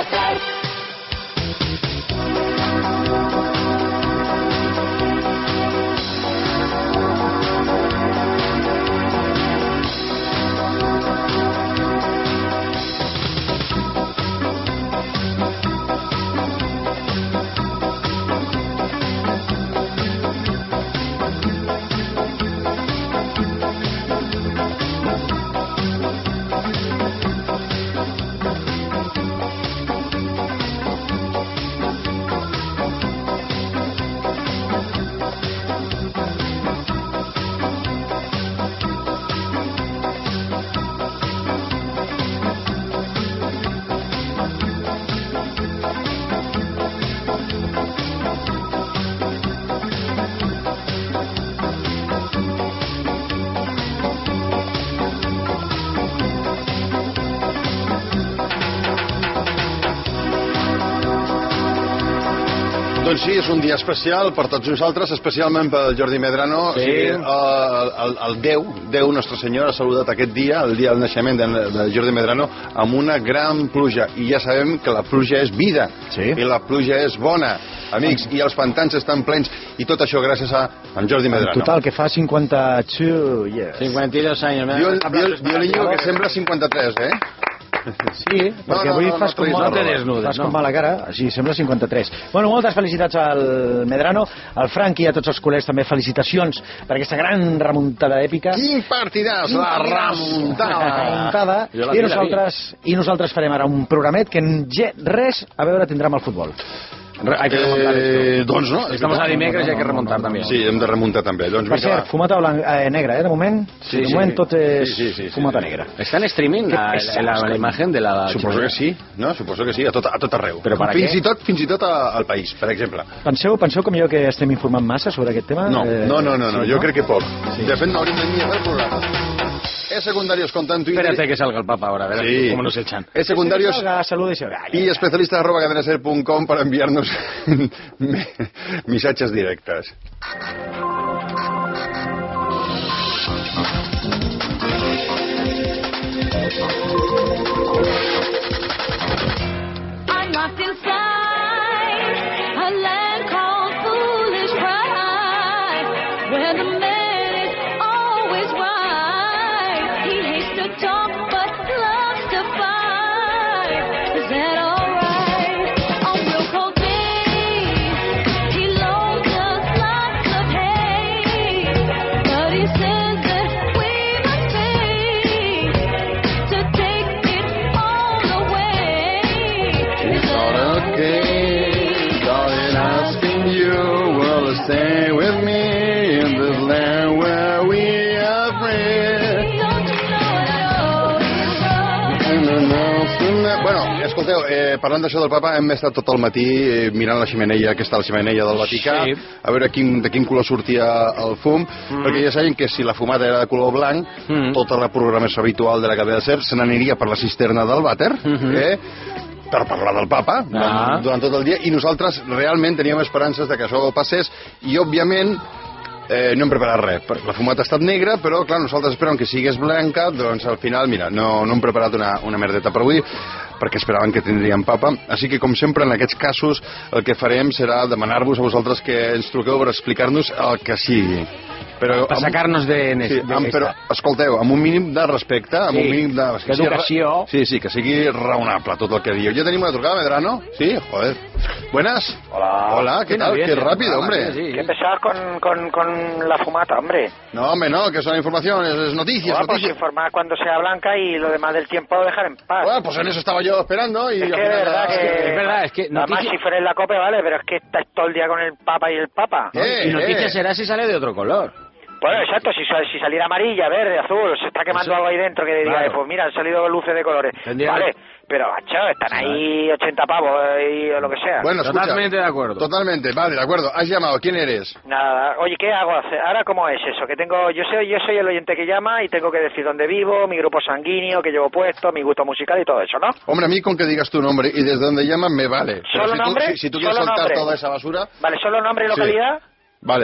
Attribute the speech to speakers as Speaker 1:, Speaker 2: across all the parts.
Speaker 1: Doncs sí, és un dia especial per tots nosaltres, especialment pel Jordi Medrano.
Speaker 2: Sí.
Speaker 1: El Déu Nostre Senyor ha saludat aquest dia, el dia del naixement de Jordi Medrano, amb una gran pluja. I ja sabem que la pluja és vida,
Speaker 2: sí.
Speaker 1: I la pluja és bona, amics, i els pantans estan plens, i tot això gràcies a en Jordi Medrano.
Speaker 2: En total, que fa 52 years.
Speaker 3: 52 anys.
Speaker 1: Violiño que sembla 53, eh?
Speaker 2: Sí, perquè avui fas com mala cara, així sembla 53. Bueno, moltes felicitats al Medrano, al Frank i a tots els col·legs també felicitacions per aquesta gran remuntada èpica.
Speaker 1: Quin partidàs, la remuntada!
Speaker 2: I nosaltres farem ara un programet que res a veure tindrà amb el futbol.
Speaker 3: Hay que remontar esto.
Speaker 1: Doncs no.
Speaker 3: Estamos a dimecres i hay que remontar també.
Speaker 1: Sí, hem de remuntar també. Doncs,
Speaker 2: per cert, fumata negra, de moment.
Speaker 3: Sí,
Speaker 2: de moment tot és fumata negra.
Speaker 3: Està en streaming la imatge de la...
Speaker 1: Suposo que sí, no? Suposo que sí, a tot arreu.
Speaker 3: Però per
Speaker 1: fins i tot al país, per exemple.
Speaker 2: Penseu com jo que estem informant massa sobre aquest tema?
Speaker 1: No, jo crec que poc. De fet, no hauríem de ni haver el programa. Secundarios con tanto Twitter.
Speaker 3: Espérate que salga el Papa ahora, a ver cómo nos echan.
Speaker 1: Secundarios y especialistas@cadenaser.com para enviarnos mensajes directas.
Speaker 4: I'm locked inside a land called foolish pride, where the man is always right. He hates to talk but loves to fight. Is that alright? On real cold days, he loans us lots of hate, but he says that we must pay to take it all away. Is that
Speaker 1: Okay, darling, asking you will stay with me in this land where we are free.
Speaker 4: don't you know it?
Speaker 1: Bueno, escolteu, parlant d'això del papa, hem estat tot el matí mirant la xemeneia, que està la xemeneia del Vaticà, a veure de quin color sortia el fum, perquè ja saben que si la fumada era de color blanc, tota la programació habitual de la cadena SER se n'aniria per la cisterna del vàter, per parlar del papa durant tot el dia, i nosaltres realment teníem esperances de que això passés, i òbviament no hem preparat res. La fumata ha estat negra, però clar, nosaltres esperàvem que sigués blanca, doncs al final, mira, no hem preparat una merdeta per avui, perquè esperaven que tindríem papa. Així que, com sempre, en aquests casos, el que farem serà demanar-vos a vosaltres que ens truqueu per explicar-nos el que sigui. Però
Speaker 3: per sacar-nos
Speaker 1: però, escolteu, amb un mínim de respecte, amb un mínim
Speaker 3: d'educació.
Speaker 1: Sí, que sigui raonable tot el que diu. Ja tenim una trucada, Medrano? Sí, joder. Buenas. Hola, ¿qué tal? Qué rápido, hombre.
Speaker 5: ¿Qué empezar con la fumata, hombre?
Speaker 1: No, hombre, no, que son informaciones, es noticias.
Speaker 5: Pues informar cuando sea blanca y lo demás del tiempo lo dejar en paz.
Speaker 1: Bueno, pues en eso estaba yo esperando y...
Speaker 5: Es que es verdad que... Además, si fuera en la COPE, vale, pero es que estás todo el día con el Papa y el Papa.
Speaker 3: Y noticias será si sale de otro color.
Speaker 5: Bueno, exacto, si saliera amarilla, verde, azul, se está quemando algo ahí dentro que diga, pues mira, han salido luces de colores. Vale, pero macho, están ahí 80 pavos y o lo que sea.
Speaker 1: Bueno, escucha,
Speaker 3: totalmente de acuerdo.
Speaker 1: Totalmente, vale, de acuerdo. Has llamado, ¿quién eres?
Speaker 5: Nada, oye, ¿qué hago? Ahora, ¿cómo es eso? Que yo soy el oyente que llama y tengo que decir dónde vivo, mi grupo sanguíneo, que llevo puesto, mi gusto musical y todo eso, ¿no?
Speaker 1: Hombre, a mí con que digas tu nombre y desde dónde llamas me vale.
Speaker 5: ¿Solo nombre?
Speaker 1: Si tú quieres soltar toda esa basura...
Speaker 5: Vale, ¿solo nombre y localidad?
Speaker 1: Vale.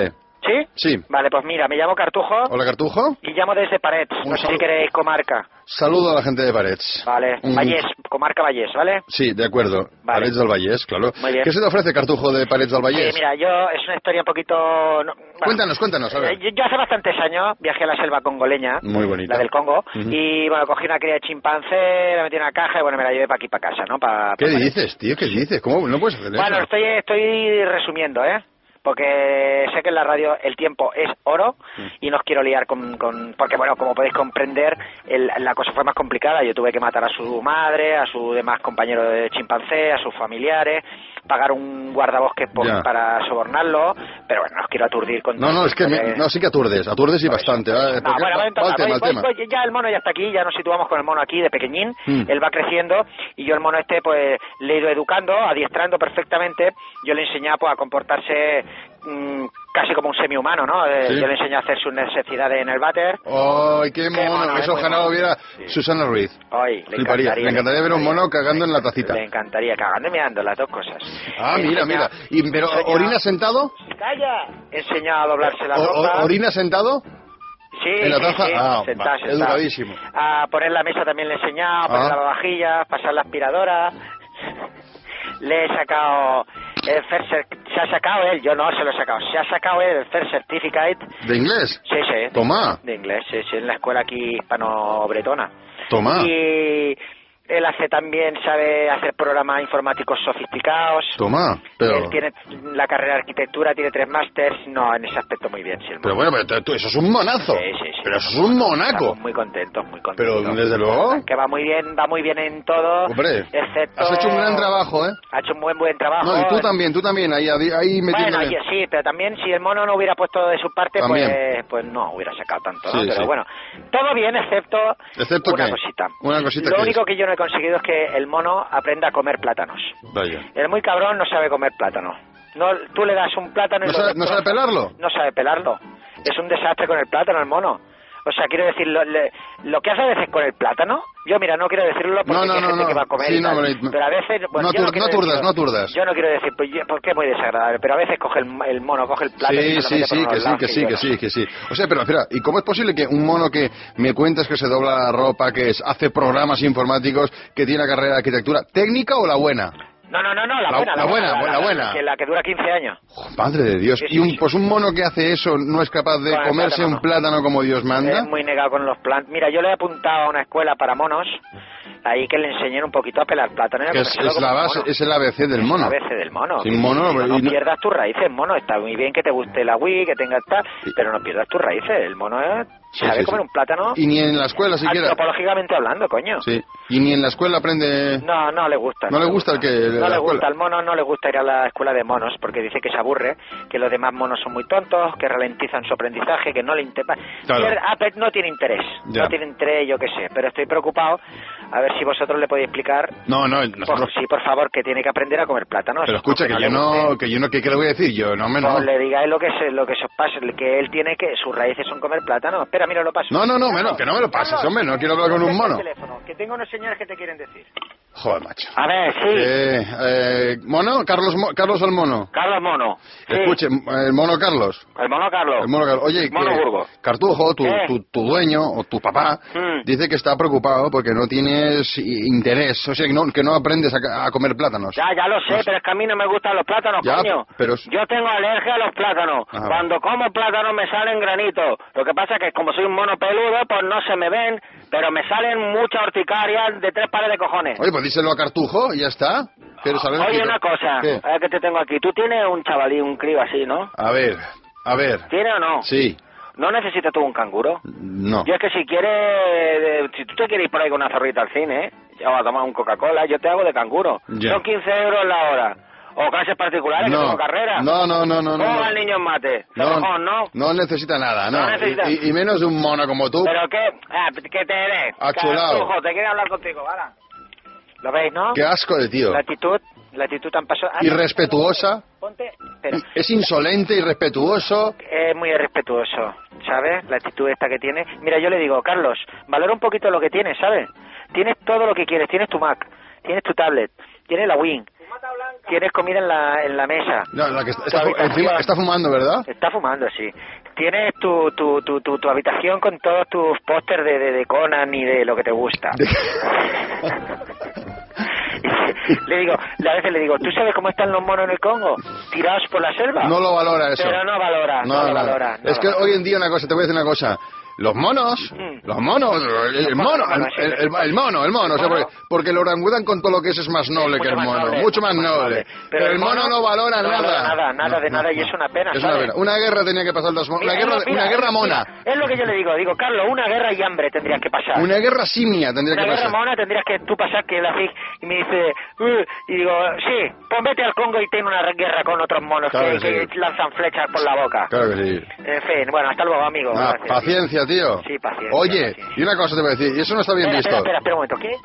Speaker 5: ¿Sí?
Speaker 1: Sí.
Speaker 5: Vale, pues mira, me llamo Cartujo.
Speaker 1: Hola, Cartujo.
Speaker 5: Y llamo desde Parets. No sé si queréis comarca.
Speaker 1: Saludo a la gente de Parets.
Speaker 5: Vale, Vallès, comarca Vallès, ¿vale?
Speaker 1: Sí, de acuerdo.
Speaker 5: Vale.
Speaker 1: Parets del Vallès, claro.
Speaker 5: Muy bien.
Speaker 1: ¿Qué se te ofrece, Cartujo, de Parets del Vallès?
Speaker 5: Sí, mira, es una historia un poquito...
Speaker 1: Cuéntanos, a ver.
Speaker 5: Yo hace bastantes años viajé a la selva congoleña.
Speaker 1: Muy bonita.
Speaker 5: La del Congo. Y, bueno, cogí una cría de chimpancé, la metí en una caja y, bueno, me la llevé para aquí, para casa, ¿no?
Speaker 1: ¿Qué dices, tío? ¿Qué dices? ¿Cómo no puedes hacer eso?
Speaker 5: Bueno, estoy resumiendo, porque sé que en la radio el tiempo es oro y no os quiero liar porque, bueno, como podéis comprender, la cosa fue más complicada. Yo tuve que matar a su madre, a su demás compañero de chimpancé, a sus familiares, pagar un guardabosques para sobornarlo, pero bueno, no os quiero aturdir con...
Speaker 1: No, es que sí que aturdes y bastante.
Speaker 5: Ya el mono ya está aquí, ya nos situamos con el mono aquí de pequeñín, él va creciendo y yo el mono pues le he ido educando, adiestrando perfectamente. Yo le enseñaba pues a comportarse casi como un semi-humano, ¿no?
Speaker 1: Sí.
Speaker 5: Yo le enseñé a hacer sus necesidades en el váter.
Speaker 1: ¡Ay, qué mono! Eso ojalá lo viera Susana Ruiz.
Speaker 5: Ay, le
Speaker 1: encantaría ver un mono cagando en la tacita.
Speaker 5: Le encantaría, cagando y meando, las dos cosas.
Speaker 1: Mira. ¿Pero orina sentado?
Speaker 5: ¡Calla! He enseñado a doblarse la ropa.
Speaker 1: ¿Orina sentado?
Speaker 5: Sí,
Speaker 1: ¿en la taza?
Speaker 5: Sí. Sentado.
Speaker 1: Educadísimo.
Speaker 5: A poner la mesa también le he enseñado, a poner lavavajillas, pasar la aspiradora. Le he sacado el se ha sacado él, yo no se lo he sacado, se ha sacado él el First Certificate.
Speaker 1: ¿De inglés?
Speaker 5: Sí.
Speaker 1: Toma.
Speaker 5: De inglés, sí, en la escuela aquí hispano-bretona.
Speaker 1: Toma.
Speaker 5: Y él sabe hacer programas informáticos sofisticados.
Speaker 1: Toma, pero...
Speaker 5: Él tiene la carrera de arquitectura, tiene 3 másters, no, en ese aspecto muy bien. Sí,
Speaker 1: pero bueno, pero eso es un monazo.
Speaker 5: Sí.
Speaker 1: Pero eso es un monaco.
Speaker 5: Estamos muy contentos.
Speaker 1: Pero desde luego...
Speaker 5: Que va muy bien en todo.
Speaker 1: Hombre,
Speaker 5: excepto...
Speaker 1: has hecho un gran trabajo, ¿eh?
Speaker 5: Ha hecho un buen trabajo.
Speaker 1: No, y tú también, ahí metiéndole...
Speaker 5: Bueno, sí, pero también si el mono no hubiera puesto de su parte, pues no hubiera sacado tanto, ¿no? Pero bueno, todo bien, excepto una cosita.
Speaker 1: Una cosita.
Speaker 5: Lo único que yo no he conseguido es que el mono aprenda a comer plátanos.
Speaker 1: Vaya.
Speaker 5: El muy cabrón no sabe comer plátano. No, tú le das un plátano y
Speaker 1: ¿No sabe pelarlo?
Speaker 5: No sabe pelarlo. Es un desastre con el plátano, el mono. O sea, quiero decir, lo que hace a veces con el plátano, yo mira, no quiero decirlo porque hay gente que va a comer pero a veces... Bueno,
Speaker 1: no aturdas.
Speaker 5: Yo no quiero decir, porque es muy desagradable, pero a veces coge el mono, coge el plátano y se lo mete
Speaker 1: que sí. O sea, pero espera, ¿y cómo es posible que un mono que me cuentas que se dobla la ropa, que hace programas informáticos, que tiene carrera de arquitectura, técnica o la buena?
Speaker 5: No, la buena. La que dura 15 años.
Speaker 1: Oh, madre de Dios. ¿Y un mono que hace eso no es capaz de comerse un plátano como Dios manda?
Speaker 5: Es muy negado con los plátanos. Mira, yo le he apuntado a una escuela para monos, ahí que le enseñen un poquito a pelar plátano.
Speaker 1: Es la base, es el ABC del mono.
Speaker 5: El ABC del mono.
Speaker 1: Sin mono...
Speaker 5: No pierdas tus raíces, mono. Está muy bien que te guste la Wii, que tengas tal, pero no pierdas tus raíces. El mono sabe comer un plátano.
Speaker 1: Y ni en la escuela siquiera.
Speaker 5: Antropológicamente hablando, coño.
Speaker 1: Sí. Y ni en la escuela aprende...
Speaker 5: No le gusta.
Speaker 1: No le gusta el que...
Speaker 5: No le gusta al mono, no le gusta ir a la escuela de monos, porque dice que se aburre, que los demás monos son muy tontos, que ralentizan su aprendizaje, que no le interesa. Claro. No tiene interés. Ya. No tiene interés, yo qué sé. Pero estoy preocupado, a ver si vosotros le podéis explicar. Sí, por favor, que tiene que aprender a comer plátanos.
Speaker 1: Pero escucha, ¿qué le voy a decir? Yo no me...
Speaker 5: Pues le digáis lo que os pasa, que él tiene que... Sus raíces son comer plátano. Espera, mira, lo paso.
Speaker 1: Que no me lo pases, hombre, no quiero hablar con un mono.
Speaker 5: Teléfono, que tengo unos señores que te quieren decir.
Speaker 1: Joder, macho.
Speaker 5: A ver, sí.
Speaker 1: ¿Mono? ¿Carlos el mono?
Speaker 5: Carlos Mono. Sí.
Speaker 1: Escuche, el mono Carlos.
Speaker 5: El mono Carlos.
Speaker 1: Oye,
Speaker 5: mono Burgos.
Speaker 1: Cartujo, tu dueño o tu papá, dice que está preocupado porque no tienes interés, o sea, que no aprendes a comer plátanos.
Speaker 5: Ya lo sé, pero es que a mí no me gustan los plátanos, coño.
Speaker 1: Pero...
Speaker 5: Yo tengo alergia a los plátanos. Ajá. Cuando como plátanos me salen granitos. Lo que pasa es que como soy un mono peludo, pues no se me ven, pero me salen muchas urticarias de 3 pares de cojones.
Speaker 1: Oye, pues díselo a Cartujo y ya está.
Speaker 5: Oye, una cosa, a ver que te tengo aquí. Tú tienes un chavalín, un crío así, ¿no?
Speaker 1: A ver.
Speaker 5: ¿Tiene o no?
Speaker 1: Sí.
Speaker 5: ¿No necesitas tú un canguro?
Speaker 1: No.
Speaker 5: Yo es que si tú te quieres ir por ahí con una zorrita al cine, o a tomar un Coca-Cola, yo te hago de canguro.
Speaker 1: Ya.
Speaker 5: Son 15 euros la hora. O clases particulares, que tengo carrera.
Speaker 1: No.
Speaker 5: ¿Cómo va el niño en mate?
Speaker 1: No necesita nada, no.
Speaker 5: Necesita.
Speaker 1: Y menos de un mono como tú.
Speaker 5: ¿Pero qué? Que te dé.
Speaker 1: Achulado.
Speaker 5: Te quiere hablar contigo, ¿vale? ¿Lo veis, no?
Speaker 1: Qué asco de tío.
Speaker 5: La actitud tan pasada.
Speaker 1: Irrespetuosa.
Speaker 5: Ponte. Espera.
Speaker 1: Es insolente, irrespetuoso.
Speaker 5: Es muy irrespetuoso, ¿sabes? La actitud esta que tiene. Mira, yo le digo, Carlos, valora un poquito lo que tienes, ¿sabes? Tienes todo lo que quieres, tienes tu Mac. tienes tu tablet, tienes la Wing, tienes comida en la mesa.
Speaker 1: No, la que encima está fumando, ¿verdad?
Speaker 5: Está fumando, sí. Tienes tu habitación con todos tus pósters de Conan y de lo que te gusta. A veces le digo, ¿tú sabes cómo están los monos en el Congo? ¿Tirados por la selva?
Speaker 1: No lo valora eso.
Speaker 5: Pero no valora, no lo valora.
Speaker 1: Es que hoy en día te voy a decir una cosa. Los monos, el mono, o sea, porque el orangután con todo lo que es más noble que el mono, mucho más noble. Pero el mono no valora nada.
Speaker 5: Y es una pena,
Speaker 1: es una pena. Una guerra tenía que pasar una guerra mona.
Speaker 5: Es lo que yo le digo, Carlos, una guerra y hambre tendrías que pasar.
Speaker 1: Una guerra simia tendría que pasar.
Speaker 5: Una guerra mona tendrías que tú pasar que la y me dice, y digo, sí, pues vete al Congo y ten una guerra con otros monos que lanzan flechas por la boca.
Speaker 1: Claro que sí.
Speaker 5: En fin, bueno, hasta luego, amigo.
Speaker 1: Paciencia, tío.
Speaker 5: Sí, paciencia.
Speaker 1: Oye, y una cosa te voy a decir, y eso no está bien visto.
Speaker 5: Espera un momento, ¿qué?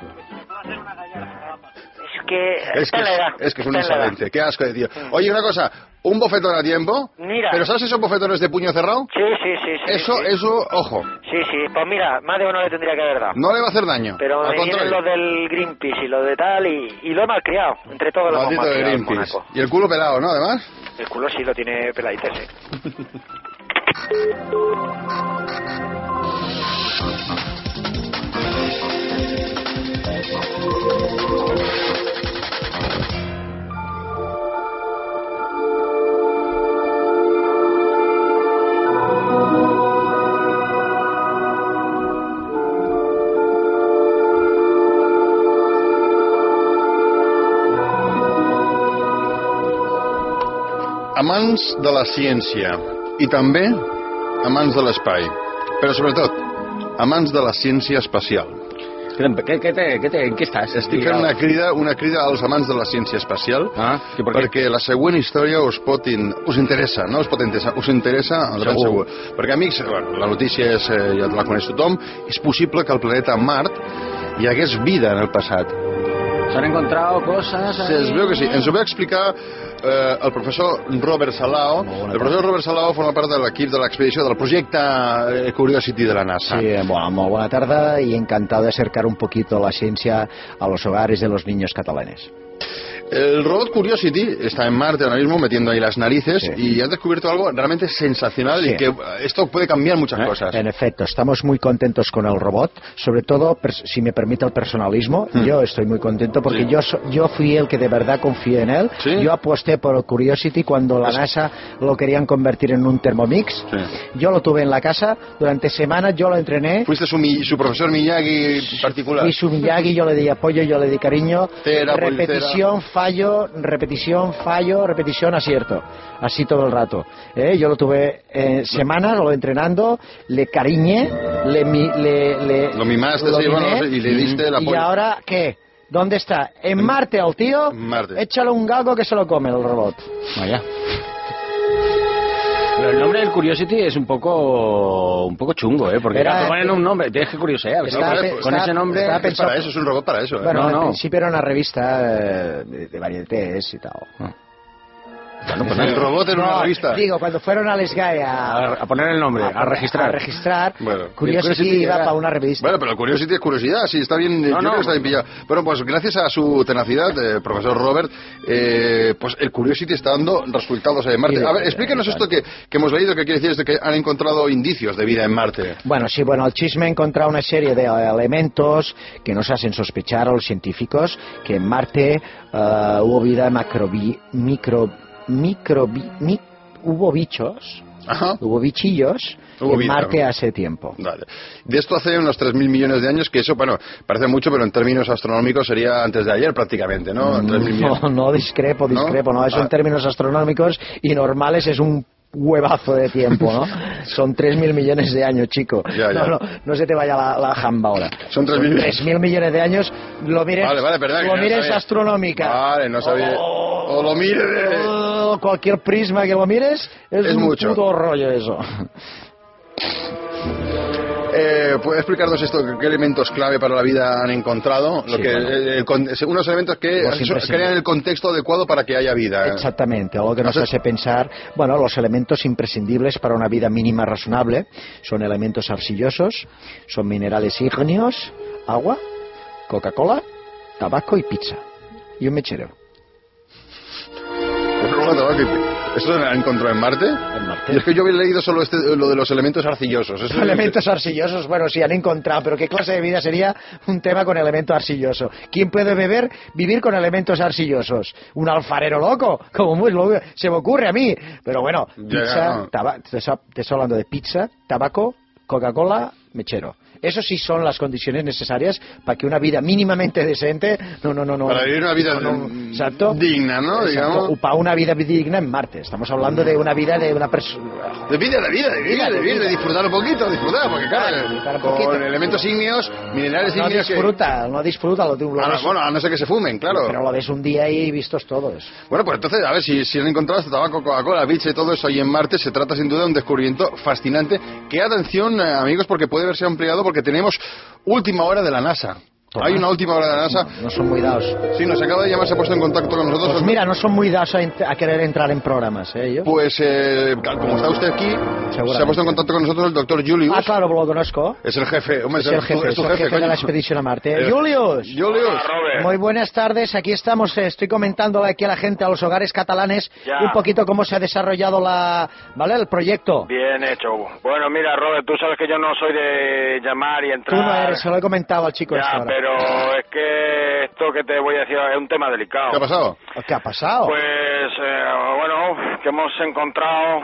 Speaker 1: Es que es un insolente, qué asco de tío. Oye, una cosa, un bofetón a tiempo.
Speaker 5: Mira.
Speaker 1: ¿Pero sabes esos bofetones de puño cerrado?
Speaker 5: Sí.
Speaker 1: Eso, ojo.
Speaker 5: Sí, pues mira, más de uno le tendría que haber dado.
Speaker 1: No le va a hacer daño.
Speaker 5: Pero me vienen los del Greenpeace y los de tal, y lo he malcriado. Entre todos los hemos malcriado en Mónaco.
Speaker 1: Y el culo pelado, ¿no? Además.
Speaker 5: El culo sí lo tiene peladito, sí.
Speaker 1: Amants de la ciència i també amants de l'espai, però sobretot amants de la ciència espacial.
Speaker 3: ¿En què estàs?
Speaker 1: Estic fent una crida als amants de la ciència espacial perquè la següent història us interessa, no us pot interessar, us interessa el ben segur. Perquè, amics, la notícia ja la coneix tothom, és possible que al planeta Mart hi hagués vida en el passat.
Speaker 3: ¿Se han encontrado cosas ahí?
Speaker 1: Es veu que sí. Ens ho va explicar el professor Robert Salao. El professor Robert Salao forma part de l'equip de l'expedició del projecte Curiosity de la NASA.
Speaker 2: Sí, muy buena tarde y encantado de acercar un poquito la ciencia a los hogares de los niños catalanes.
Speaker 1: El robot Curiosity está en Marte ahora mismo metiendo ahí las narices y ha descubierto algo realmente sensacional y que esto puede cambiar muchas cosas.
Speaker 2: En efecto, estamos muy contentos con el robot, sobre todo, si me permite el personalismo, yo estoy muy contento porque yo fui el que de verdad confié en él. Yo aposté por el Curiosity cuando la NASA lo querían convertir en un Thermomix. Yo lo tuve en la casa, durante semanas yo lo entrené.
Speaker 1: Fuiste su profesor Miyagi particular.
Speaker 2: Fui su Miyagi, yo le di apoyo, yo le di cariño. Repetición, fallo, repetición, fallo, repetición, acierto. Así todo el rato. Yo lo tuve semanas, lo entrenando, le cariñé,
Speaker 1: lo mimaste, y le diste el apoyo.
Speaker 2: ¿Y ahora qué? ¿Dónde está? En Marte al tío.
Speaker 1: Marte.
Speaker 2: Échale un galgo que se lo come el robot.
Speaker 3: Vaya. Pero el nombre del Curiosity es un poco chungo, porque te ponen un nombre, tienes que curiosear. Con ese nombre
Speaker 1: es para eso, es un robot para eso.
Speaker 2: Bueno, al principio era una revista de varietés y tal.
Speaker 1: Bueno, pues el robot en una revista.
Speaker 2: Digo, cuando fueron a Lesgae
Speaker 3: a poner el nombre, a registrar.
Speaker 2: Bueno, Curiosity iba para una revista.
Speaker 1: Bueno, pero el Curiosity es curiosidad, sí, está bien, yo creo que está bien pillado. Bueno, pues gracias a su tenacidad, profesor Robert, pues el Curiosity está dando resultados en Marte. A ver, explíquenos esto que hemos leído, que quiere decir esto, que han encontrado indicios de vida en Marte.
Speaker 2: Bueno, sí, el chisme ha encontrado una serie de elementos que nos hacen sospechar a los científicos que en Marte hubo vida hubo bichos.
Speaker 1: Ajá.
Speaker 2: Hubo bichillos en Marte hace tiempo.
Speaker 1: Vale. De esto hace unos 3.000 millones de años, que eso, bueno, parece mucho, pero en términos astronómicos sería antes de ayer prácticamente, ¿no?
Speaker 2: No, discrepo, ¿no? Eso en términos astronómicos y normales es un huevazo de tiempo, ¿no? Son 3.000 millones de años, chico.
Speaker 1: Ya.
Speaker 2: No se te vaya la jamba ahora.
Speaker 1: Son 3.000
Speaker 2: millones de años. Lo mires, lo mires astronómica.
Speaker 1: Vale, no sabía. O lo mires
Speaker 2: cualquier prisma que lo mires es un
Speaker 1: mucho.
Speaker 2: Puto rollo eso.
Speaker 1: ¿Puede explicarnos esto? ¿Qué elementos clave para la vida han encontrado? Unos elementos que crean el contexto adecuado para que haya vida.
Speaker 2: Exactamente, algo que nos hace pensar. Bueno, los elementos imprescindibles para una vida mínima razonable son elementos arcillosos, son minerales ígneos, agua, Coca-Cola, tabaco y pizza. Y un mechero.
Speaker 1: ¿Eso lo han encontrado en Marte?
Speaker 2: En Marte.
Speaker 1: Y es que yo había leído solo lo de los elementos arcillosos.
Speaker 2: Elementos arcillosos, bueno, sí, han encontrado, pero ¿qué clase de vida sería un tema con elemento arcilloso? ¿Quién puede vivir con elementos arcillosos? ¿Un alfarero loco? Como muy loco, se me ocurre a mí. Pero bueno, pizza, te estoy hablando de pizza, tabaco, Coca-Cola, mechero. Eso sí son las condiciones necesarias para que una vida mínimamente decente... No.
Speaker 1: Para vivir una vida
Speaker 2: exacto,
Speaker 1: digna, ¿no?
Speaker 2: Exacto,
Speaker 1: Digamos.
Speaker 2: o para una vida digna en Marte. Estamos hablando de una vida de una persona...
Speaker 1: De disfrutar un poquito, porque claro, con elementos ígneos, minerales ígneos...
Speaker 2: No disfruta, lo
Speaker 1: bueno, a no ser que se fumen, claro.
Speaker 2: Pero lo ves un día y vistos todos.
Speaker 1: Bueno, pues entonces, a ver, si han encontrado este tabaco, Coca-Cola, pizza y todo eso ahí en Marte, se trata sin duda de un descubrimiento fascinante. Que atención, amigos, porque puede verse ampliado, porque tenemos última hora de la NASA. Hay una última hora de la NASA.
Speaker 2: No son muy dados.
Speaker 1: Sí, nos acaba de llamar, se ha puesto en contacto con nosotros.
Speaker 2: Pues mira, no son muy dados a querer entrar en programas, ¿eh? ¿Yo?
Speaker 1: Pues, como está usted aquí, se ha puesto en contacto con nosotros el doctor Julius.
Speaker 2: Ah, claro, lo conozco.
Speaker 1: Es el jefe. Hombre,
Speaker 2: es el jefe de la expedición a Marte. Julius. Muy buenas tardes. Aquí estamos. Estoy comentándole aquí a la gente, a los hogares catalanes, un poquito cómo se ha desarrollado el proyecto.
Speaker 6: Bien hecho. Bueno, mira, Robert, tú sabes que yo no soy de llamar y entrar...
Speaker 2: Tú no eres, se lo he comentado al chico.
Speaker 6: Pero es que esto que te voy a decir es un tema delicado.
Speaker 1: ¿Qué ha pasado?
Speaker 2: ¿Qué ha pasado?
Speaker 6: Pues, que hemos encontrado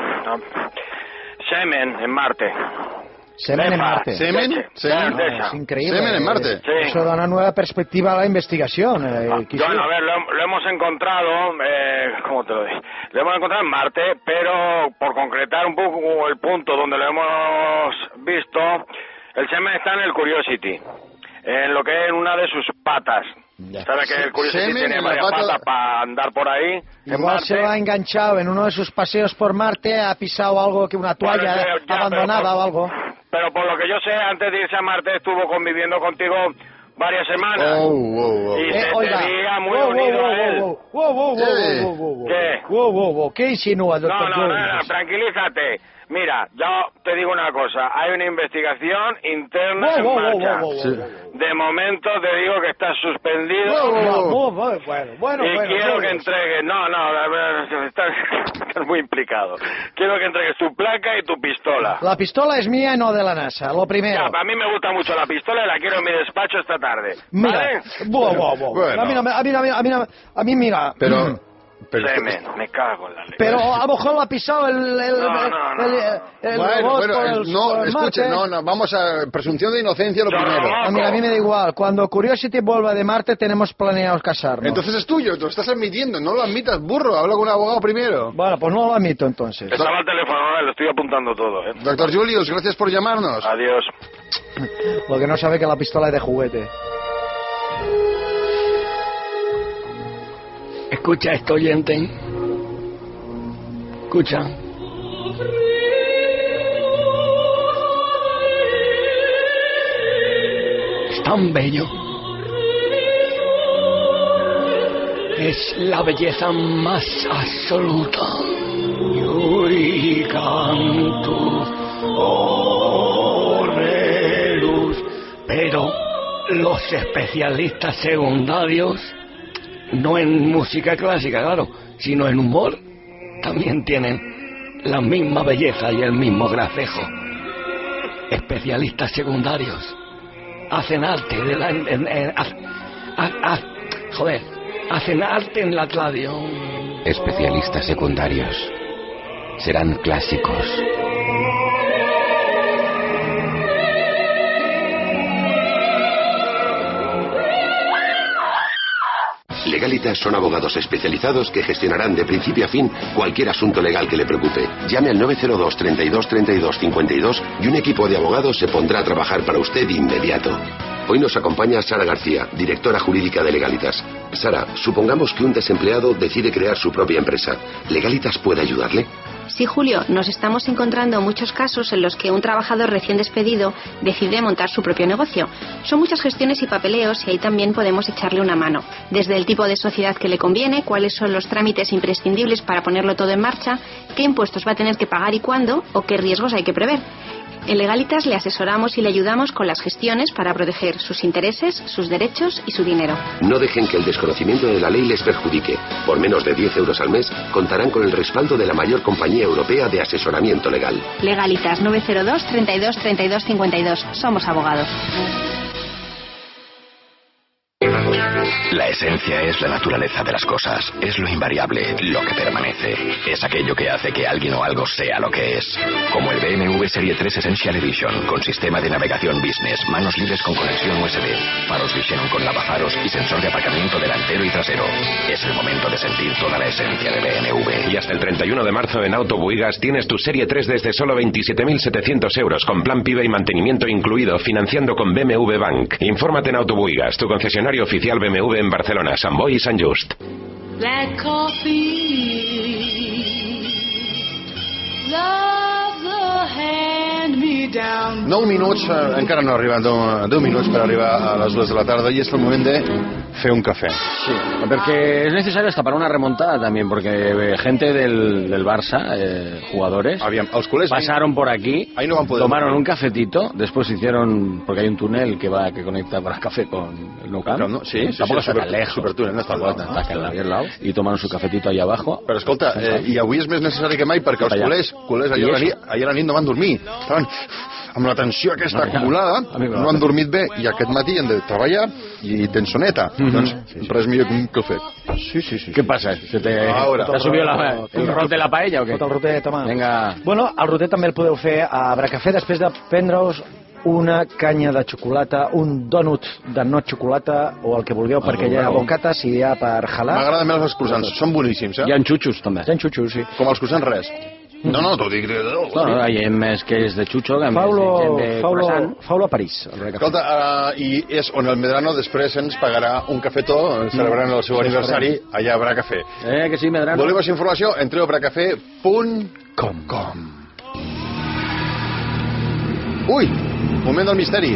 Speaker 6: semen en Marte.
Speaker 2: Semen en Marte.
Speaker 1: ¿Semen?
Speaker 2: Es increíble.
Speaker 1: ¿Semen en Marte?
Speaker 6: Sí.
Speaker 2: Eso da una nueva perspectiva a la investigación.
Speaker 6: Bueno, a ver, lo hemos encontrado, ¿cómo te lo digo? Lo hemos encontrado en Marte, pero por concretar un poco el punto donde lo hemos visto, el semen está en el Curiosity. En lo que es una de sus patas. ¿Sabes que el Curiosity tiene varias patas para andar por ahí?
Speaker 2: Igual se lo ha enganchado en uno de sus paseos por Marte, ha pisado algo, que una toalla abandonada o algo.
Speaker 6: Pero por lo que yo sé, antes de irse a Marte estuvo conviviendo contigo varias semanas. Y se veía muy unido a él.
Speaker 2: ¿Qué? ¿Qué insinúa, doctor?
Speaker 6: No, tranquilízate. Mira, yo te digo una cosa, hay una investigación interna en marcha. De momento te digo que estás suspendido. Y quiero que entregues... No, estás muy implicado. Quiero que entregues tu placa y tu pistola.
Speaker 2: La pistola es mía y no de la NASA, lo primero.
Speaker 6: A mí me gusta mucho la pistola y la quiero en mi despacho esta tarde.
Speaker 2: Mira,
Speaker 1: ¿vale?
Speaker 2: A mí mira...
Speaker 6: Me cago en la ley.
Speaker 2: Pero a lo mejor lo ha pisado el
Speaker 1: escuche, vamos a presunción de inocencia lo primero.
Speaker 2: Mira, a mí me da igual. Cuando Curiosity vuelva de Marte tenemos planeado casarnos.
Speaker 1: Entonces es tuyo, te lo estás admitiendo, no lo admitas, burro, habla con un abogado primero.
Speaker 2: Bueno, pues no lo admito entonces.
Speaker 6: Estaba al teléfono, lo estoy apuntando todo.
Speaker 1: Doctor Julius, gracias por llamarnos.
Speaker 6: Adiós.
Speaker 2: Lo que no sabe que la pistola es de juguete.
Speaker 3: Escucha esto, oyente. Escucha. Es tan bello. Es la belleza más absoluta. Y canto, pero los especialistas secundarios, no en música clásica, claro, sino en humor, también tienen la misma belleza y el mismo gracejo. Especialistas secundarios hacen arte hacen arte en la radio.
Speaker 7: Especialistas secundarios serán clásicos. Legalitas son abogados especializados que gestionarán de principio a fin cualquier asunto legal que le preocupe. Llame al 902 32 32 52 y un equipo de abogados se pondrá a trabajar para usted de inmediato. Hoy nos acompaña Sara García, directora jurídica de Legalitas. Sara, supongamos que un desempleado decide crear su propia empresa. ¿Legalitas puede ayudarle?
Speaker 8: Sí, Julio, nos estamos encontrando muchos casos en los que un trabajador recién despedido decide montar su propio negocio. Son muchas gestiones y papeleos y ahí también podemos echarle una mano. Desde el tipo de sociedad que le conviene, cuáles son los trámites imprescindibles para ponerlo todo en marcha, qué impuestos va a tener que pagar y cuándo, o qué riesgos hay que prever. En Legalitas le asesoramos y le ayudamos con las gestiones para proteger sus intereses, sus derechos y su dinero.
Speaker 7: No dejen que el desconocimiento de la ley les perjudique. Por menos de 10 euros al mes contarán con el respaldo de la mayor compañía europea de asesoramiento legal.
Speaker 8: Legalitas 902 32 32 52. Somos abogados.
Speaker 9: La esencia es la naturaleza de las cosas, es lo invariable, lo que permanece. Es aquello que hace que alguien o algo sea lo que es. Como el BMW Serie 3 Essential Edition, con sistema de navegación business, manos libres con conexión USB, faros Vision con lavafaros y sensor de aparcamiento delantero y trasero. Es el momento de sentir toda la esencia de BMW.
Speaker 10: Y hasta el 31 de marzo en Auto Buigas tienes tu Serie 3 desde solo 27.700 euros, con plan PIB y mantenimiento incluido, financiando con BMW Bank. Infórmate en Auto Buigas, tu concesionario oficial BMW en Barcelona, Sant Boi i Sant Just.
Speaker 4: Black coffee, love the hand-me-down.
Speaker 1: 9 minuts, encara no ha arribat 10 minuts per arribar a les 2 de la tarda y es el moment de fer un café.
Speaker 2: Sí, porque es necesario hasta para una remontada también, porque gente del Barça, jugadores, pasaron por aquí,
Speaker 1: ahí no van poder
Speaker 2: tomaron un cafetito, después hicieron, porque hay un túnel que conecta para el café con el Nou Camp,
Speaker 1: no, sí,
Speaker 2: tampoco
Speaker 1: sí,
Speaker 2: está tan lejos,
Speaker 1: supertúnel, no està
Speaker 2: al lado, y tomaron su cafetito allá abajo.
Speaker 1: Però escolta, i avui és més necessari que mai perquè els culers ahir a la nit no van dormir, estaven amb la tensió aquesta acumulada, no han dormit bé i aquest matí han de treballar i tensoneta. Doncs res millor que un café. Sí.
Speaker 2: ¿Qué pasa? ¿Se te ha subido el rot de la paella o què?
Speaker 11: Tot el rotet, home.
Speaker 2: Venga.
Speaker 11: Bueno, el rotet també el podeu fer a Bracafé després de prendre-us una canya de xocolata, un dònut de no xocolata o el que vulgueu, perquè hi ha bocates i hi ha per jalar.
Speaker 1: M'agrada més els croissants, són boníssims,
Speaker 2: Hi ha xutxos també.
Speaker 11: Hi ha xutxos, sí.
Speaker 1: Com els croissants res. No, t'ho dic.
Speaker 2: No, hi ha més que és de xucho que
Speaker 11: Faulo a París.
Speaker 1: Escolta, i és on el Medrano després ens pagarà un cafetó celebrant el seu aniversari allà a Bracafé.
Speaker 2: Que sí, Medrano.
Speaker 1: Voleu més informació? Entreu a bracafé.com. Ui, moment del misteri.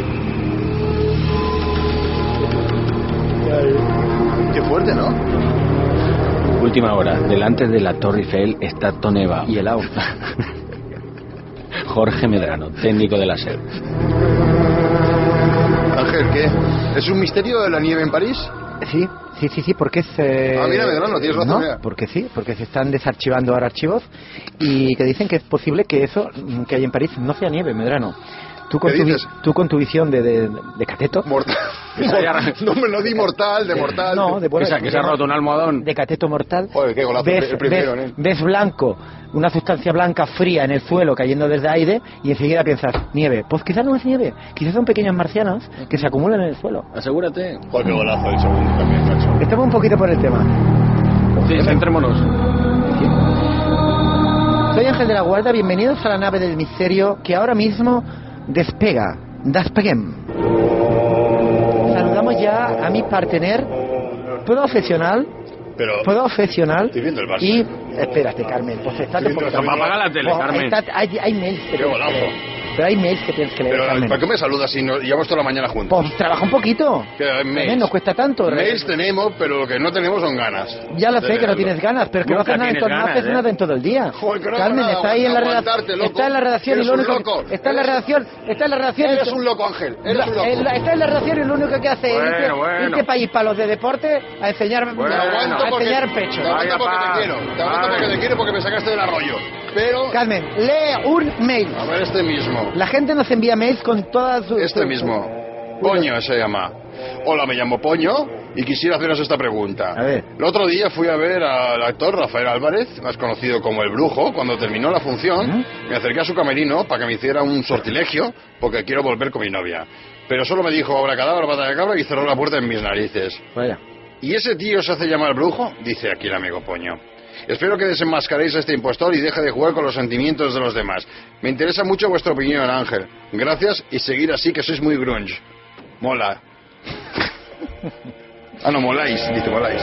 Speaker 1: Qué fuerte, ¿no?
Speaker 2: Última hora. Delante de la Torre Eiffel está Toneva y el Jorge Medrano, técnico de la SER.
Speaker 1: Ángel, ¿qué? ¿Es un misterio de la nieve en París?
Speaker 11: Sí, porque es...
Speaker 1: mira, Medrano, tienes razón.
Speaker 11: No, porque se están desarchivando ahora archivos y que dicen que es posible que eso que hay en París no sea nieve, Medrano. Tú con tu visión de cateto.
Speaker 1: Mortal. No me lo di mortal, de mortal.
Speaker 11: No,
Speaker 2: que se ha roto un almohadón.
Speaker 11: De cateto mortal.
Speaker 1: Joder, qué golazo.
Speaker 11: Ves blanco, una sustancia blanca fría en el suelo cayendo desde aire y enseguida piensas, nieve. Pues quizás no es nieve, quizás son pequeños marcianos que se acumulan en el suelo.
Speaker 2: Asegúrate.
Speaker 1: Joder, qué golazo el segundo también, macho.
Speaker 11: Estamos un poquito por el tema.
Speaker 2: Sí, centrémonos.
Speaker 11: Soy Ángel de la Guarda, bienvenidos a la nave del misterio que ahora mismo despeguem. Saludamos ya a mi partener profesional.
Speaker 1: Estoy viendo el Barça.
Speaker 11: Y espérate, Carmen, pues
Speaker 2: apaga la tele, Carmen.
Speaker 11: Hay mails que
Speaker 1: qué golazo.
Speaker 11: pero hay mails que tienes que leer,
Speaker 1: pero
Speaker 11: Carmen.
Speaker 1: ¿para qué me saludas si llevamos toda la mañana juntos?
Speaker 11: Pues trabaja un poquito.
Speaker 1: Mails.
Speaker 11: No cuesta tanto.
Speaker 1: Mails tenemos, pero lo que no tenemos son ganas.
Speaker 11: Ya lo sé que no tienes ganas, pero que no haces nada en todo el día.
Speaker 1: Joder, que no
Speaker 11: Carmen, está ahí en la redacción. Está en la redacción y lo único está en la redacción.
Speaker 1: Eres un loco, Ángel. Eres un loco.
Speaker 11: Está en la redacción y lo único que hace es irte para allí, para los de deporte, a enseñar pecho.
Speaker 1: Te aguanto porque te quiero. Te aguanto porque te quiero porque me sacaste del arroyo. Pero...
Speaker 11: Carmen, lee un mail.
Speaker 1: A ver, este mismo.
Speaker 11: La gente nos envía mails con todas sus...
Speaker 1: Este mismo. Poño se llama. Hola, me llamo Poño y quisiera haceros esta pregunta.
Speaker 11: A ver.
Speaker 1: El otro día fui a ver al actor Rafael Álvarez, más conocido como El Brujo. Cuando terminó la función, me acerqué a su camerino para que me hiciera un sortilegio porque quiero volver con mi novia. Pero solo me dijo abracadabra, pata de cabra y cerró la puerta en mis narices.
Speaker 11: Vaya.
Speaker 1: ¿Y ese tío se hace llamar Brujo? Dice aquí el amigo Poño. Espero que desenmascaréis a este impostor y deje de jugar con los sentimientos de los demás. Me interesa mucho vuestra opinión, Ángel. Gracias y seguir así, que sois muy grunge. Mola. No, moláis, dice, moláis.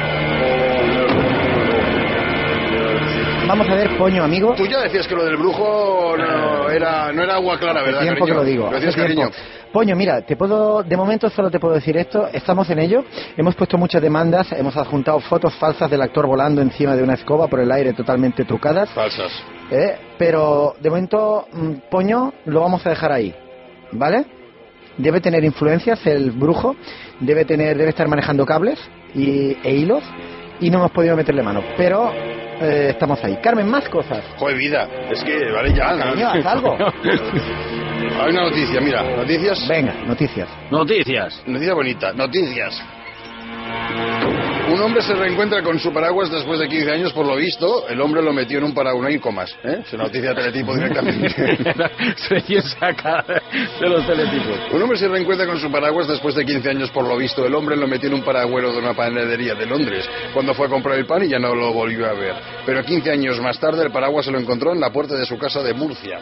Speaker 11: Vamos a ver, Poño, amigo.
Speaker 1: Tú ya decías que lo del brujo no era agua clara, ¿verdad,
Speaker 11: tiempo
Speaker 1: cariño?
Speaker 11: Que lo digo.
Speaker 1: Lo decías, cariño.
Speaker 11: Poño, mira, de momento solo te puedo decir esto, estamos en ello, hemos puesto muchas demandas, hemos adjuntado fotos falsas del actor volando encima de una escoba por el aire totalmente trucadas.
Speaker 1: Falsas.
Speaker 2: pero de momento, Poño, lo vamos a dejar ahí, ¿vale? Debe tener influencias el brujo, debe estar manejando cables e hilos, y no hemos podido meterle mano, pero estamos ahí. Carmen, más cosas.
Speaker 1: Joder, vida, es que vale ya.
Speaker 2: Cariño, haz algo.
Speaker 1: Hay una noticia, mira, noticias.
Speaker 2: Venga, noticias.
Speaker 1: Noticia bonita, noticias. Un hombre se reencuentra con su paraguas después de 15 años, por lo visto. El hombre lo metió en un paraguas, no hay comas, ¿eh? Es una noticia de Teletipo directamente.
Speaker 12: Se saca de los teletipos.
Speaker 1: Un hombre se reencuentra con su paraguas después de 15 años, por lo visto. El hombre lo metió en un paragüero de una panadería de Londres cuando fue a comprar el pan y ya no lo volvió a ver. Pero 15 años más tarde el paraguas se lo encontró en la puerta de su casa de Murcia.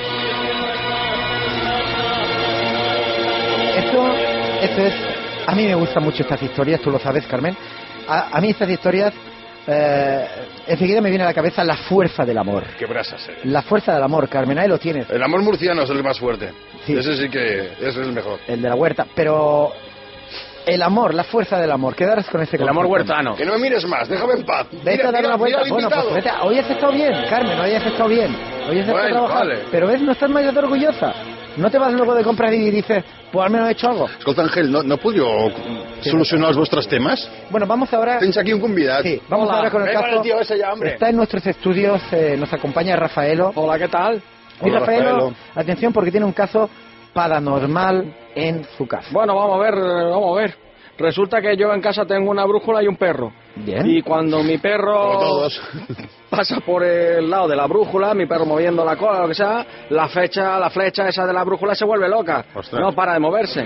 Speaker 2: Esto es... A mí me gustan mucho estas historias, tú lo sabes, Carmen. A mí estas historias, enseguida me viene a la cabeza la fuerza del amor.
Speaker 1: Qué brasas,
Speaker 2: La fuerza del amor, Carmen, ahí lo tienes.
Speaker 1: El amor murciano es el más fuerte.
Speaker 2: Sí.
Speaker 1: Ese sí que ese es el mejor.
Speaker 2: El de la huerta, pero... El amor, la fuerza del amor, quedarás con ese concepto.
Speaker 12: El amor huertano.
Speaker 1: Que no me mires más, déjame en paz.
Speaker 2: Vete a dar una vuelta. Bueno, pues vete. Hoy has estado bien, Carmen, hoy has estado bien. Hoy has estado trabajando. Vale. Pero ves, no estás más orgullosa. No te vas luego de comprar y dices, pues al menos he hecho algo.
Speaker 1: Escolta, Ángel, no puedo solucionar los vuestros temas?
Speaker 2: Bueno, vamos ahora...
Speaker 1: Tens aquí un convidat.
Speaker 2: Sí, vamos ahora con el caso...
Speaker 1: El tío ese ya, hombre.
Speaker 2: Está en nuestros estudios, nos acompaña Rafaelo.
Speaker 12: Hola, ¿qué tal?
Speaker 2: Y Rafaelo, atención, porque tiene un caso paranormal en su casa.
Speaker 12: Bueno, vamos a ver. Resulta que yo en casa tengo una brújula y un perro.
Speaker 2: Bien.
Speaker 12: Y cuando mi perro pasa por el lado de la brújula, mi perro moviendo la cola, lo que sea, la flecha esa de la brújula se vuelve loca. Ostras. No para de moverse.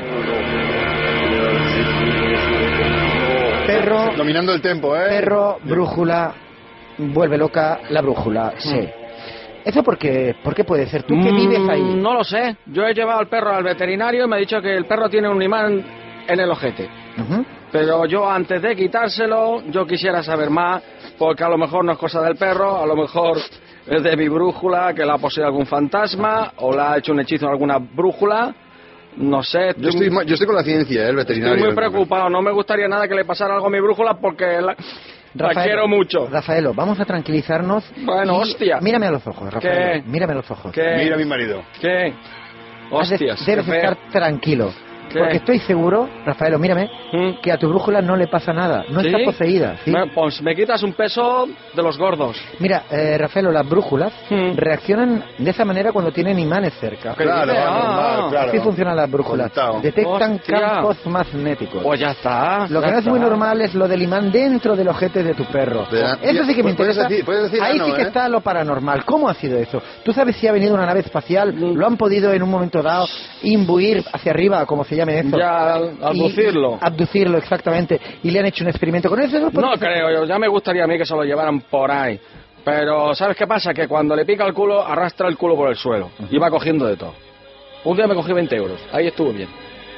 Speaker 2: Perro...
Speaker 1: Dominando el tempo, ¿eh?
Speaker 2: Perro, brújula, vuelve loca la brújula, sí. ¿Eso por qué puede ser? ¿Tú qué vives ahí?
Speaker 12: No lo sé. Yo he llevado al perro al veterinario y me ha dicho que el perro tiene un imán en el ojete. Pero yo antes de quitárselo, yo quisiera saber más, porque a lo mejor no es cosa del perro, a lo mejor es de mi brújula, que la posee algún fantasma, o la ha hecho un hechizo en alguna brújula, no sé.
Speaker 1: Yo estoy con la ciencia, el veterinario.
Speaker 12: Estoy muy preocupado, no me gustaría nada que le pasara algo a mi brújula, porque la quiero mucho.
Speaker 2: Rafaelo, vamos a tranquilizarnos.
Speaker 12: Bueno, hostia.
Speaker 2: Mírame a los ojos, Rafaelo.
Speaker 12: ¿Qué?
Speaker 2: Mírame a los ojos.
Speaker 12: ¿Qué?
Speaker 1: Mira a mi marido.
Speaker 12: ¿Qué? Hostias.
Speaker 2: Debes estar tranquilo. ¿Qué? Porque estoy seguro, Rafaelo, mírame, que a tu brújula no le pasa nada, no está poseída. ¿Sí?
Speaker 12: Pues me quitas un peso de los gordos.
Speaker 2: Mira, Rafaelo, las brújulas reaccionan de esa manera cuando tienen imanes cerca.
Speaker 1: Claro, claro.
Speaker 2: Así funcionan las brújulas. Detectan campos magnéticos.
Speaker 12: Pues ya está.
Speaker 2: Lo que no es muy normal es lo del imán dentro del ojete de tu perro. Eso sí que me interesa.
Speaker 1: Puedes decir
Speaker 2: ahí sí que está lo paranormal. ¿Cómo ha sido eso? ¿Tú sabes si ha venido una nave espacial? ¿Lo han podido en un momento dado imbuir hacia arriba, como se llame eso?
Speaker 12: Ya, abducirlo.
Speaker 2: Abducirlo, exactamente. ¿Y le han hecho un experimento con eso?
Speaker 12: No creo, ya me gustaría a mí que se lo llevaran por ahí. Pero, ¿sabes qué pasa? Que cuando le pica el culo, arrastra el culo por el suelo. Y va cogiendo de todo. Un día me cogí 20 euros. Ahí estuvo bien.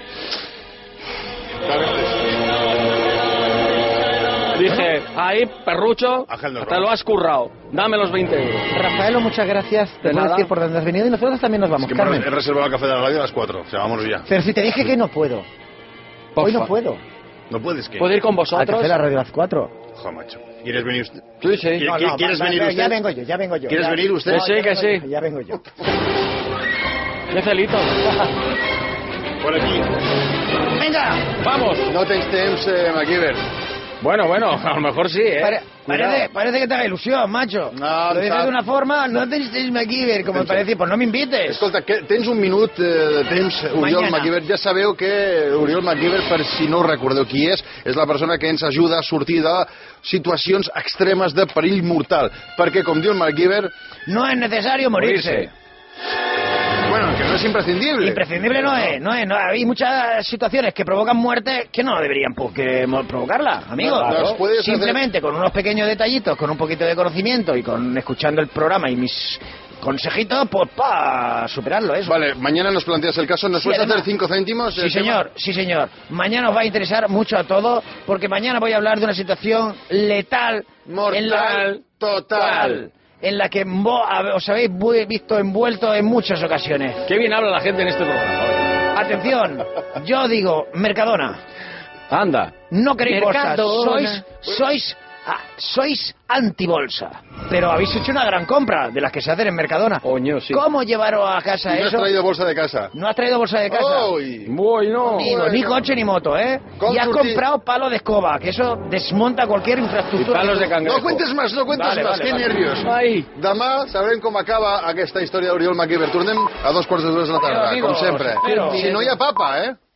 Speaker 12: Dije, ahí, perrucho, te lo has currado. Dame los 20 euros.
Speaker 2: Rafaelo, muchas gracias. Te voy a decir por dónde has venido y nosotros también nos vamos.
Speaker 1: Es que
Speaker 2: Carmen,
Speaker 1: he reservado el café de la radio a las 4. O sea, vámonos ya.
Speaker 2: pero si te dije que no puedo. Hoy no puedo.
Speaker 1: ¿No puedes qué?
Speaker 12: ¿Puedo ir con vosotros?
Speaker 2: Al café de la radio a las 4.
Speaker 1: Joder, macho. ¿Quieres venir usted?
Speaker 12: Sí, sí.
Speaker 1: ¿Quieres venir usted?
Speaker 2: Ya vengo yo.
Speaker 1: ¿Quieres venir usted?
Speaker 12: Que sí.
Speaker 2: Ya vengo yo.
Speaker 12: Qué celito.
Speaker 1: Por aquí.
Speaker 2: ¡Venga!
Speaker 12: ¡Vamos!
Speaker 1: No tens temps, MacGyver.
Speaker 12: Bueno, a lo mejor sí, ¿eh?
Speaker 2: Parece que te haga ilusión, macho.
Speaker 1: No,
Speaker 2: lo dices de una forma, no tens MacGyver, com em parece, pues no m'invites.
Speaker 1: Escolta, tens un minut de temps, Oriol MacGyver. Ja sabeu que Oriol MacGyver, per si no recordeu qui és la persona que ens ajuda a sortir de situacions extremes de perill mortal. Perquè, com diu el MacGyver...
Speaker 2: No es necesario morirse.
Speaker 1: Bueno, que no es imprescindible.
Speaker 2: Imprescindible no es. Hay muchas situaciones que provocan muerte que no deberían provocarla, amigo. Simplemente con unos pequeños detallitos, con un poquito de conocimiento y con escuchando el programa y mis consejitos, pues para superarlo eso.
Speaker 1: Vale, mañana nos planteas el caso. ¿Nos puedes hacer 5 céntimos?
Speaker 2: Sí, señor. Mañana os va a interesar mucho a todos, porque mañana voy a hablar de una situación letal,
Speaker 1: mortal, total,
Speaker 2: en la que os habéis visto envueltos en muchas ocasiones.
Speaker 12: Qué bien habla la gente en este programa.
Speaker 2: Atención, yo digo, Mercadona.
Speaker 12: Anda.
Speaker 2: No queréis cosas, sois sois antibolsa, pero habéis hecho una gran compra de las que se hacen en Mercadona.
Speaker 12: Coño, sí.
Speaker 2: ¿Cómo llevaros a casa
Speaker 1: eso?
Speaker 2: eso?
Speaker 1: ¿No has traído bolsa de casa?
Speaker 2: ¿No has traído bolsa de casa?
Speaker 12: Bueno.
Speaker 2: Ni coche ni moto, ¿eh? Y has comprado palo de escoba, que eso desmonta cualquier infraestructura.
Speaker 12: I palos de cangrejo.
Speaker 1: No cuentes más, que nervios.
Speaker 12: Ai.
Speaker 1: Demà sabrem com acaba aquesta història d'Oriol MacGyver. Tornem a 2:45 de la tarda, com sempre.
Speaker 2: Pero,
Speaker 1: si no hi ha papa, eh?